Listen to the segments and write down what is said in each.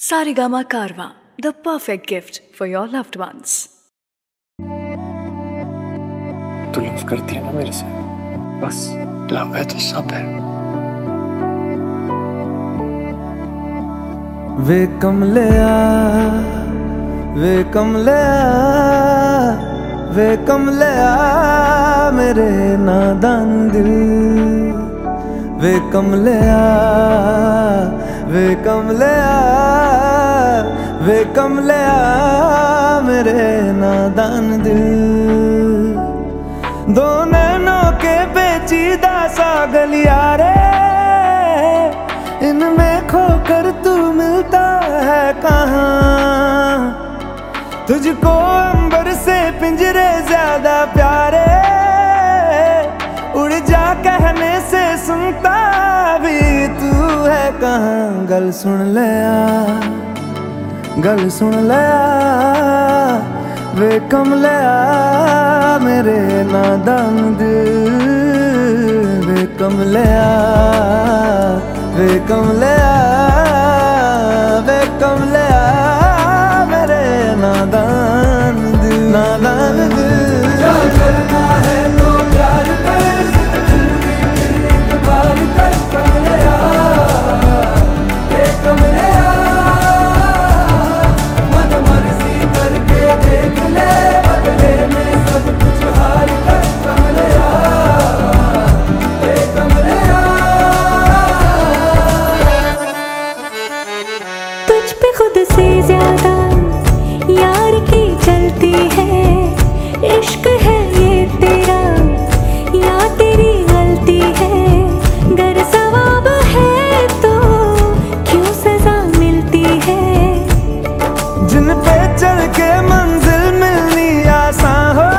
Saregama Karwa, the perfect gift for your loved ones. तू love करती है ना मेरे से? बस लव है तो सब है। वे कमलिया, वे कमलिया, वे कमलिया मेरे नादान दिल। वे कमलिया, वे कमलिया, वे कमलिया मेरे नादान दिल। दो नैनों के पेचीदा सा गलियारे, इनमें खोकर तू मिलता है कहाँ? तुझको अंबर से पिंजरे ज्यादा प्यारे, उड़ जा कहने से सुनता भी तू है कहाँ? गल सुन लिया, गल सुन लिया, वे कमलिया मेरे नादान दिल। वे कमलिया, वे कमलिया, वे कमलिया मेरे नादान दिल, नादान दिल। क्या करना है तो प्यार कर, इकबाल कर कमलिया, वे कमलिया, मन मर्जी करके देख ले, बदले में सब कुछ हार कर कमलिया, वे कमलिया। तुझ पे खुद से ज्यादा यार की चलती है, इश्क है ये तेरा या तेरी गलती है? गर सवाब है तो क्यों सजा मिलती है? जिन पे चल के मंजिल मिलनी आसान हो,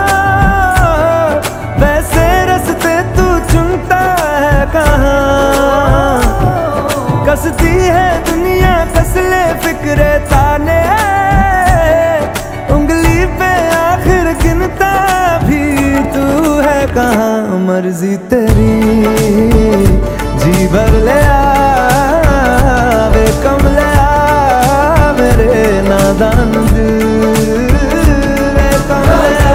वैसे रास्ते तू चुनता है कहाँ? कसती है दुनिया कसले फिक्रे ताने, उंगली पे आखिर गिनता भी तू है कहाँ? मर्जी तेरी जी भर ले आ, वे कमलिया मेरे नादान दिल। वे कमलिया,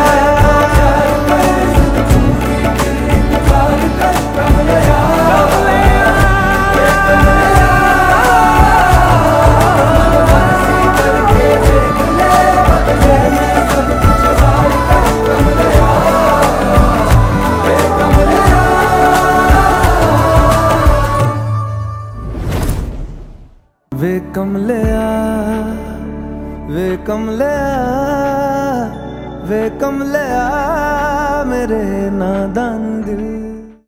वे कमलिया, वे कमलिया, वे कमलिया मेरे नादान दिल।